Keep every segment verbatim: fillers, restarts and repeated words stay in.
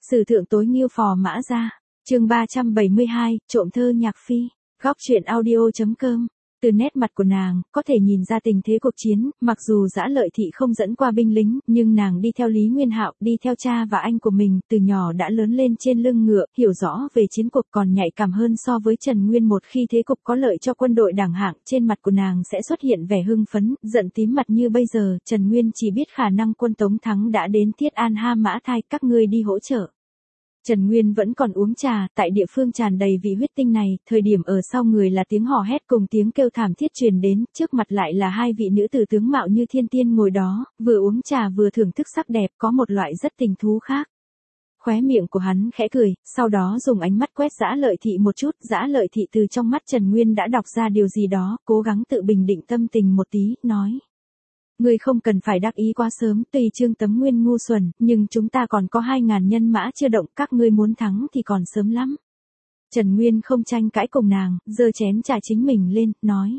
Sử thượng tối nghiêu phò mã ra. Chương ba trăm bảy mươi hai, trộm thơ nhạc phi. Góc truyện audio.com. Từ nét mặt của nàng, có thể nhìn ra tình thế cuộc chiến, mặc dù Dã Lợi Thị không dẫn qua binh lính, nhưng nàng đi theo Lý Nguyên Hạo, đi theo cha và anh của mình, từ nhỏ đã lớn lên trên lưng ngựa, hiểu rõ về chiến cuộc còn nhạy cảm hơn so với Trần Nguyên. Một khi thế cục có lợi cho quân đội đảng hạng, trên mặt của nàng sẽ xuất hiện vẻ hưng phấn, giận tím mặt như bây giờ. Trần Nguyên chỉ biết khả năng quân Tống thắng đã đến Thiết An Ha Mã Thai, các ngươi đi hỗ trợ. Trần Nguyên vẫn còn uống trà, tại địa phương tràn đầy vị huyết tinh này, thời điểm ở sau người là tiếng hò hét cùng tiếng kêu thảm thiết truyền đến, trước mặt lại là hai vị nữ tử tướng mạo như thiên tiên ngồi đó, vừa uống trà vừa thưởng thức sắc đẹp, có một loại rất tình thú khác. Khóe miệng của hắn khẽ cười, sau đó dùng ánh mắt quét Dã Lợi Thị một chút. Dã Lợi Thị từ trong mắt Trần Nguyên đã đọc ra điều gì đó, cố gắng tự bình định tâm tình một tí, nói. Ngươi không cần phải đắc ý quá sớm, tùy Trương Tấm Nguyên ngu xuẩn, nhưng chúng ta còn có hai ngàn nhân mã chưa động, các ngươi muốn thắng thì còn sớm lắm. Trần Nguyên không tranh cãi cùng nàng, giơ chén trà chính mình lên, nói.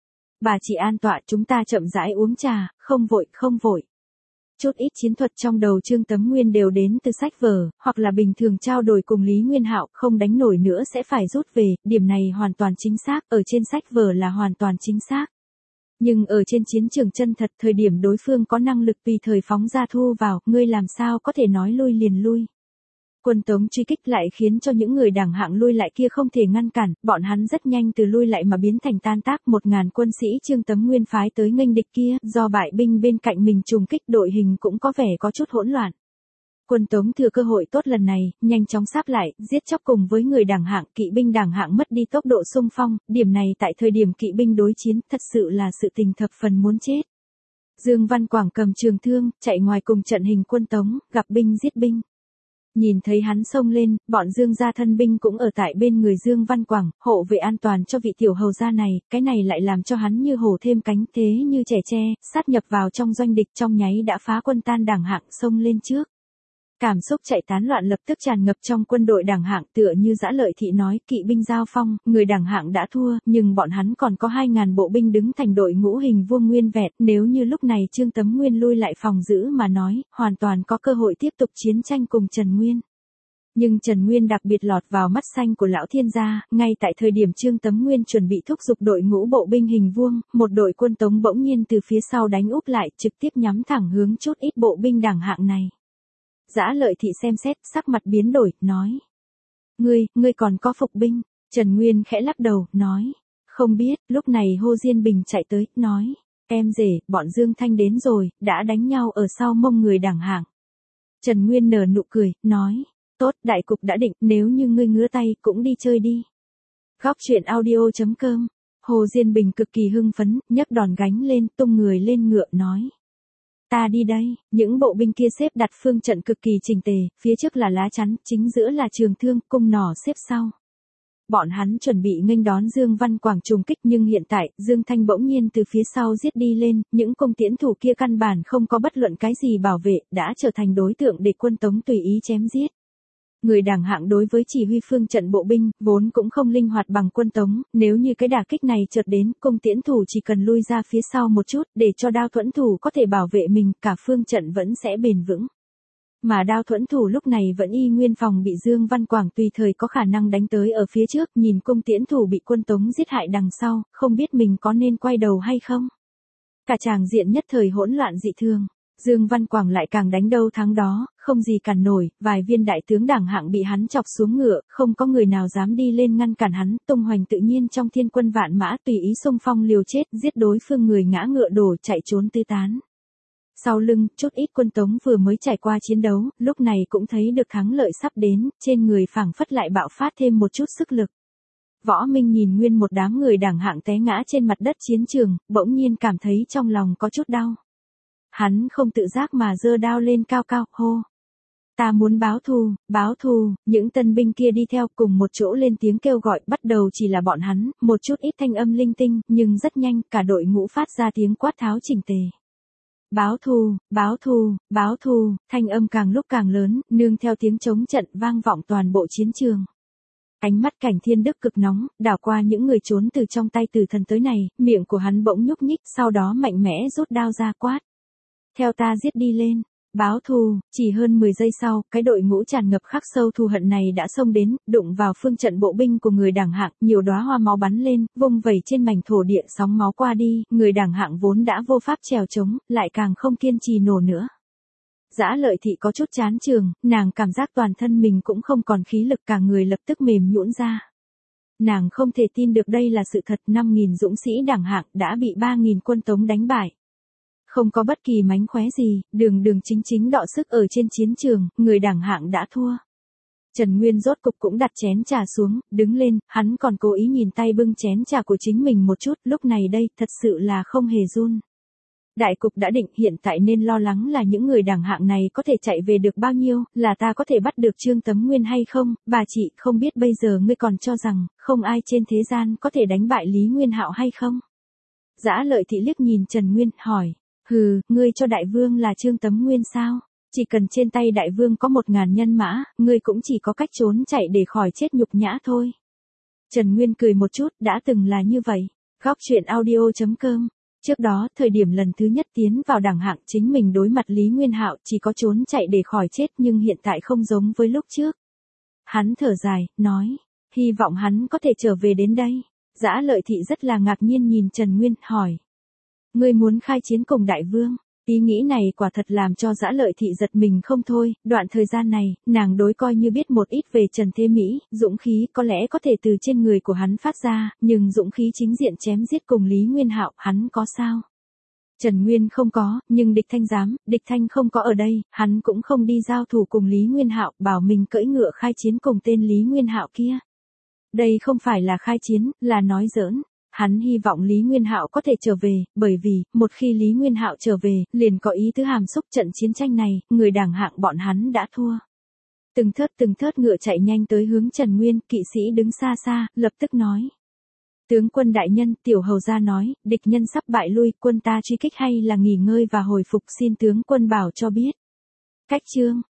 Bà chị an tọa, chúng ta chậm rãi uống trà, không vội, không vội. Chút ít chiến thuật trong đầu Trương Tấm Nguyên đều đến từ sách vở, hoặc là bình thường trao đổi cùng Lý Nguyên Hạo, không đánh nổi nữa sẽ phải rút về, điểm này hoàn toàn chính xác, ở trên sách vở là hoàn toàn chính xác. Nhưng ở trên chiến trường chân thật, thời điểm đối phương có năng lực tùy thời phóng ra thu vào, ngươi làm sao có thể nói lui liền lui. Quân Tống truy kích lại khiến cho những người đảng hạng lui lại kia không thể ngăn cản, bọn hắn rất nhanh từ lui lại mà biến thành tan tác. Một ngàn quân sĩ Trương Tấm Nguyên phái tới nghênh địch kia, do bại binh bên cạnh mình trùng kích, đội hình cũng có vẻ có chút hỗn loạn. Quân Tống thừa cơ hội tốt lần này, nhanh chóng sáp lại, giết chóc cùng với người đảng hạng, kỵ binh đảng hạng mất đi tốc độ xung phong, điểm này tại thời điểm kỵ binh đối chiến, thật sự là sự tình thập phần muốn chết. Dương Văn Quảng cầm trường thương, chạy ngoài cùng trận hình quân Tống, gặp binh giết binh. Nhìn thấy hắn xông lên, bọn Dương gia thân binh cũng ở tại bên người Dương Văn Quảng, hộ vệ an toàn cho vị tiểu hầu gia này, cái này lại làm cho hắn như hổ thêm cánh, thế như trẻ tre, sát nhập vào trong doanh địch, trong nháy đã phá quân tan đảng hạng, xông lên trước. Cảm xúc chạy tán loạn lập tức tràn ngập trong quân đội đảng hạng, tựa như Dã Lợi Thị nói, kỵ binh giao phong, người đảng hạng đã thua, nhưng bọn hắn còn có hai ngàn bộ binh đứng thành đội ngũ hình vuông nguyên vẹn, nếu như lúc này Trương Tấm Nguyên lui lại phòng giữ mà nói, hoàn toàn có cơ hội tiếp tục chiến tranh cùng Trần Nguyên. Nhưng Trần Nguyên đặc biệt lọt vào mắt xanh của lão thiên gia, ngay tại thời điểm Trương Tấm Nguyên chuẩn bị thúc giục đội ngũ bộ binh hình vuông, một đội quân Tống bỗng nhiên từ phía sau đánh úp lại, trực tiếp nhắm thẳng hướng chút ít bộ binh đảng hạng này. Dã Lợi Thị xem xét, sắc mặt biến đổi, nói. Ngươi, ngươi còn có phục binh. Trần Nguyên khẽ lắc đầu, nói. Không biết, lúc này Hồ Diên Bình chạy tới, nói. Em rể, bọn Dương Thanh đến rồi, đã đánh nhau ở sau mông người đảng hạng. Trần Nguyên nở nụ cười, nói. Tốt, đại cục đã định, nếu như ngươi ngứa tay, cũng đi chơi đi. Góc truyện audio.com. Hồ Diên Bình cực kỳ hưng phấn, nhấc đòn gánh lên, tung người lên ngựa, nói. Ta đi đây. Những bộ binh kia xếp đặt phương trận cực kỳ chỉnh tề, phía trước là lá chắn, chính giữa là trường thương, cung nỏ xếp sau. Bọn hắn chuẩn bị nghênh đón Dương Văn Quảng trùng kích, nhưng hiện tại, Dương Thanh bỗng nhiên từ phía sau giết đi lên, những cung tiễn thủ kia căn bản không có bất luận cái gì bảo vệ, đã trở thành đối tượng để quân Tống tùy ý chém giết. Người đảng hạng đối với chỉ huy phương trận bộ binh, vốn cũng không linh hoạt bằng quân Tống, nếu như cái đả kích này chợt đến, cung tiễn thủ chỉ cần lui ra phía sau một chút, để cho đao thuẫn thủ có thể bảo vệ mình, cả phương trận vẫn sẽ bền vững. Mà đao thuẫn thủ lúc này vẫn y nguyên phòng bị Dương Văn Quảng tùy thời có khả năng đánh tới ở phía trước, nhìn cung tiễn thủ bị quân Tống giết hại đằng sau, không biết mình có nên quay đầu hay không. Cả tràng diện nhất thời hỗn loạn dị thường. Dương Văn Quảng lại càng đánh đâu thắng đó, không gì cản nổi, vài viên đại tướng đảng hạng bị hắn chọc xuống ngựa, không có người nào dám đi lên ngăn cản hắn, tung hoành tự nhiên trong thiên quân vạn mã tùy ý xung phong liều chết, giết đối phương người ngã ngựa đổ chạy trốn tứ tán. Sau lưng, chút ít quân Tống vừa mới trải qua chiến đấu, lúc này cũng thấy được thắng lợi sắp đến, trên người phảng phất lại bạo phát thêm một chút sức lực. Võ Minh nhìn nguyên một đám người đảng hạng té ngã trên mặt đất chiến trường, bỗng nhiên cảm thấy trong lòng có chút đau. Hắn không tự giác mà giơ đao lên cao cao, hô. Ta muốn báo thù, báo thù, những tân binh kia đi theo cùng một chỗ lên tiếng kêu gọi, bắt đầu chỉ là bọn hắn, một chút ít thanh âm linh tinh, nhưng rất nhanh, cả đội ngũ phát ra tiếng quát tháo chỉnh tề. Báo thù, báo thù, báo thù, thanh âm càng lúc càng lớn, nương theo tiếng chống trận vang vọng toàn bộ chiến trường. Ánh mắt Cảnh Thiên Đức cực nóng, đảo qua những người trốn từ trong tay Tử Thần tới này, miệng của hắn bỗng nhúc nhích, sau đó mạnh mẽ rút đao ra quát. Theo ta giết đi lên. Báo thù, chỉ hơn mười giây sau, cái đội ngũ tràn ngập khắc sâu thù hận này đã xông đến, đụng vào phương trận bộ binh của người Đảng Hạng, nhiều đóa hoa máu bắn lên, vung vẩy trên mảnh thổ địa, sóng máu qua đi, người Đảng Hạng vốn đã vô pháp trèo trống, lại càng không kiên trì nổi nữa. Dã Lợi Thị có chút chán chường, nàng cảm giác toàn thân mình cũng không còn khí lực, cả người lập tức mềm nhũn ra. Nàng không thể tin được đây là sự thật, năm nghìn dũng sĩ Đảng Hạng đã bị ba nghìn quân Tống đánh bại. Không có bất kỳ mánh khóe gì, đường đường chính chính đọ sức ở trên chiến trường, người Đảng Hạng đã thua. Trần Nguyên rốt cục cũng đặt chén trà xuống, đứng lên, hắn còn cố ý nhìn tay bưng chén trà của chính mình một chút, lúc này đây, thật sự là không hề run. Đại cục đã định, hiện tại nên lo lắng là những người Đảng Hạng này có thể chạy về được bao nhiêu, là ta có thể bắt được Trương Tấm Nguyên hay không, bà chị, không biết bây giờ ngươi còn cho rằng, không ai trên thế gian có thể đánh bại Lý Nguyên Hạo hay không? Dã Lợi Thị liếc nhìn Trần Nguyên, hỏi, hừ, ngươi cho đại vương là Trương Tấm Nguyên sao? Chỉ cần trên tay đại vương có một ngàn nhân mã, ngươi cũng chỉ có cách trốn chạy để khỏi chết nhục nhã thôi. Trần Nguyên cười một chút, đã từng là như vậy. Góc truyện audio chấm com. Trước đó, thời điểm lần thứ nhất tiến vào Đảng Hạng, chính mình đối mặt Lý Nguyên Hạo chỉ có trốn chạy để khỏi chết, nhưng hiện tại không giống với lúc trước. Hắn thở dài, nói, hy vọng hắn có thể trở về đến đây. Dã Lợi Thị rất là ngạc nhiên nhìn Trần Nguyên, hỏi, ngươi muốn khai chiến cùng đại vương? Ý nghĩ này quả thật làm cho Dã Lợi Thị giật mình không thôi, đoạn thời gian này, nàng đối coi như biết một ít về Trần Thế Mỹ, dũng khí có lẽ có thể từ trên người của hắn phát ra, nhưng dũng khí chính diện chém giết cùng Lý Nguyên Hạo, hắn có sao? Trần Nguyên không có, nhưng địch thanh dám, địch thanh không có ở đây, hắn cũng không đi giao thủ cùng Lý Nguyên Hạo, bảo mình cưỡi ngựa khai chiến cùng tên Lý Nguyên Hạo kia. Đây không phải là khai chiến, là nói giỡn. Hắn hy vọng Lý Nguyên Hạo có thể trở về, bởi vì, một khi Lý Nguyên Hạo trở về, liền có ý tứ hàm xúc trận chiến tranh này, người Đảng Hạng bọn hắn đã thua. Từng thớt từng thớt ngựa chạy nhanh tới hướng Trần Nguyên, kỵ sĩ đứng xa xa, lập tức nói. Tướng quân đại nhân, tiểu hầu gia nói, địch nhân sắp bại lui, quân ta truy kích hay là nghỉ ngơi và hồi phục, xin tướng quân bảo cho biết. Cách chương.